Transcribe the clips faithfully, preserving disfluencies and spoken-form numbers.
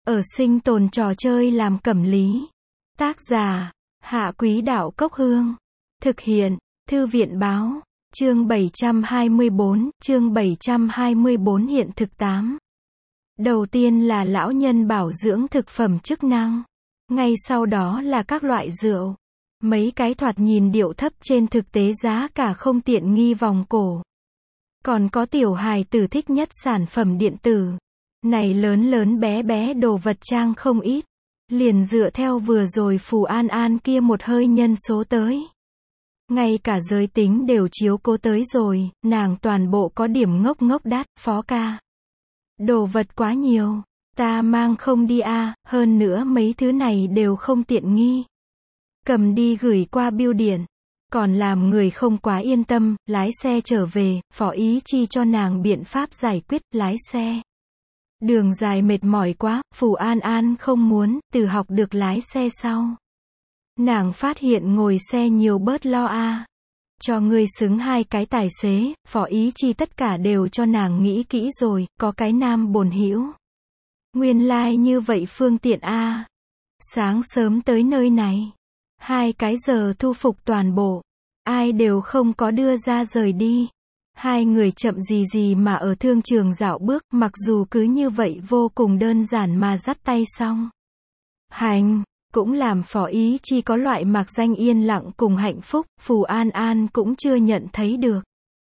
Ở sinh tồn trò chơi làm cẩm lý. Tác giả, Hạ Quý Đạo Cốc Hương. Thực hiện, Thư viện Báo. Chương bảy trăm hai mươi bốn, chương bảy trăm hai mươi bốn hiện thực tám. Đầu tiên là lão nhân bảo dưỡng thực phẩm chức năng. Ngay sau đó là các loại rượu. Mấy cái thoạt nhìn điệu thấp trên thực tế giá cả không tiện nghi vòng cổ. Còn có tiểu hài tử thích nhất sản phẩm điện tử. Này lớn lớn bé bé đồ vật trang không ít. Liền dựa theo vừa rồi Phù An An kia một hơi nhân số tới. Ngay cả giới tính đều chiếu cố tới rồi, nàng toàn bộ có điểm ngốc ngốc đắt, Phó ca. Đồ vật quá nhiều, ta mang không đi a, à, hơn nữa mấy thứ này đều không tiện nghi. Cầm đi gửi qua bưu điện, còn làm người không quá yên tâm, lái xe trở về, Phó Ý Chi cho nàng biện pháp giải quyết, lái xe. Đường dài mệt mỏi quá, Phù An An không muốn, từ học được lái xe sau. Nàng phát hiện ngồi xe nhiều bớt lo a. À. Cho ngươi xứng hai cái tài xế, Phó Ý Chi tất cả đều cho nàng nghĩ kỹ rồi, có cái nam bồn hữu. Nguyên lai like như vậy phương tiện a. À. Sáng sớm tới nơi này. Hai cái giờ thu phục toàn bộ. Ai đều không có đưa ra rời đi. Hai người chậm gì gì mà ở thương trường dạo bước, mặc dù cứ như vậy vô cùng đơn giản mà dắt tay xong. Hành, cũng làm Phó Ý Chi có loại mạc danh yên lặng cùng hạnh phúc, Phù An An cũng chưa nhận thấy được.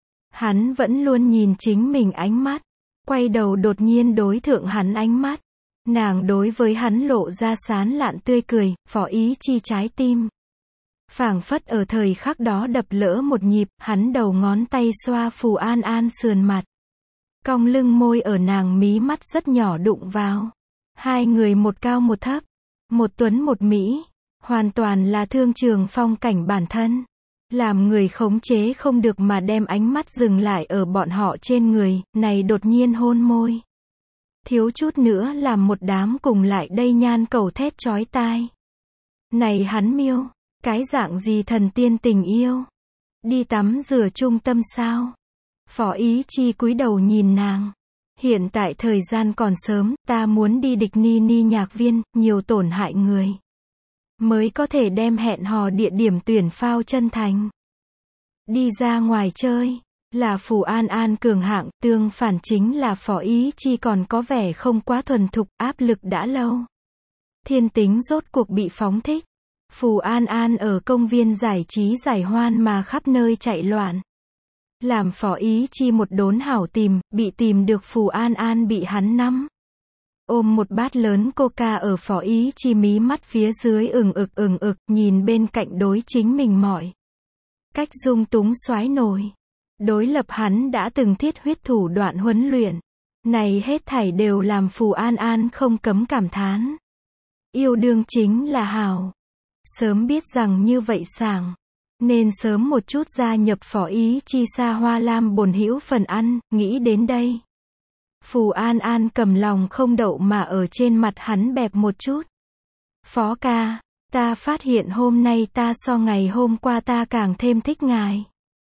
Hắn vẫn luôn nhìn chính mình ánh mắt, quay đầu đột nhiên đối thượng hắn ánh mắt. Nàng đối với hắn lộ ra sán lạn tươi cười, Phó Ý Chi trái tim. Phảng phất ở thời khắc đó đập lỡ một nhịp, hắn đầu ngón tay xoa Phù An An sườn mặt. Cong lưng môi ở nàng mí mắt rất nhỏ đụng vào. Hai người một cao một thấp, một tuấn một mỹ, hoàn toàn là thương trường phong cảnh bản thân. Làm người khống chế không được mà đem ánh mắt dừng lại ở bọn họ trên người, này đột nhiên hôn môi. Thiếu chút nữa làm một đám cùng lại đây nhan cầu thét chói tai. Này hắn miêu. Cái dạng gì thần tiên tình yêu? Đi tắm rửa trung tâm sao? Phó Ý Chi cúi đầu nhìn nàng. Hiện tại thời gian còn sớm, ta muốn đi địch ni ni nhạc viên, nhiều tổn hại người. Mới có thể đem hẹn hò địa điểm tuyển phao chân thành. Đi ra ngoài chơi, là Phù An An cường hạng, tương phản chính là Phó Ý Chi còn có vẻ không quá thuần thục, áp lực đã lâu. Thiên tính rốt cuộc bị phóng thích. Phù An An ở công viên giải trí giải hoan mà khắp nơi chạy loạn. Làm Phó Ý Chi một đốn hảo tìm, bị tìm được Phù An An bị hắn nắm. Ôm một bát lớn coca ở Phó Ý Chi mí mắt phía dưới ừng ực ừng ực, nhìn bên cạnh đối chính mình mỏi. Cách dung túng soái nổi. Đối lập hắn đã từng thiết huyết thủ đoạn huấn luyện. Này hết thảy đều làm Phù An An không cấm cảm thán. Yêu đương chính là hảo. Sớm biết rằng như vậy sảng, nên sớm một chút gia nhập Phó Ý Chi xa hoa lam bồn hữu phần ăn, nghĩ đến đây. Phù An An cầm lòng không đậu mà ở trên mặt hắn bẹp một chút. Phó ca, ta phát hiện hôm nay ta so ngày hôm qua ta càng thêm thích ngài.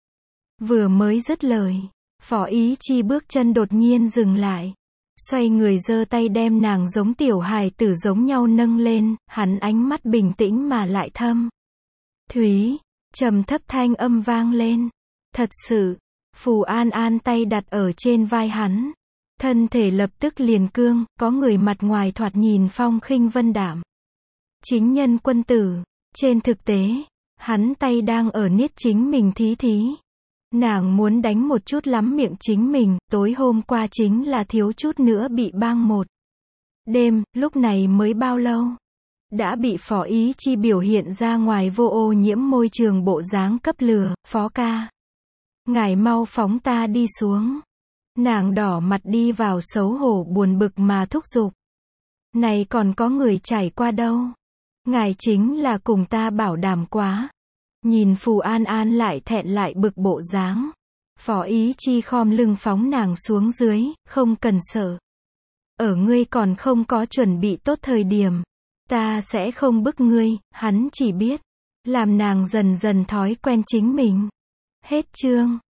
Vừa mới dứt lời, Phó Ý Chi bước chân đột nhiên dừng lại. Xoay người giơ tay đem nàng giống tiểu hài tử giống nhau nâng lên, hắn ánh mắt bình tĩnh mà lại thâm. Thúy, trầm thấp thanh âm vang lên. Thật sự, Phù An An tay đặt ở trên vai hắn. Thân thể lập tức liền cương, có người mặt ngoài thoạt nhìn phong khinh vân đạm. Chính nhân quân tử, trên thực tế, hắn tay đang ở niết chính mình thí thí. Nàng muốn đánh một chút lắm miệng chính mình, tối hôm qua chính là thiếu chút nữa bị bang một đêm, lúc này mới bao lâu? Đã bị Phó Ý Chi biểu hiện ra ngoài vô ô nhiễm môi trường bộ dáng cấp lừa, Phó ca. Ngài mau phóng ta đi xuống. Nàng đỏ mặt đi vào xấu hổ buồn bực mà thúc giục. Này còn có người trải qua đâu? Ngài chính là cùng ta bảo đảm quá. Nhìn Phù An An lại thẹn lại bực bộ dáng. Phó Ý Chi khom lưng phóng nàng xuống dưới, không cần sợ. Ở ngươi còn không có chuẩn bị tốt thời điểm. Ta sẽ không bức ngươi, hắn chỉ biết. Làm nàng dần dần thói quen chính mình. Hết chương.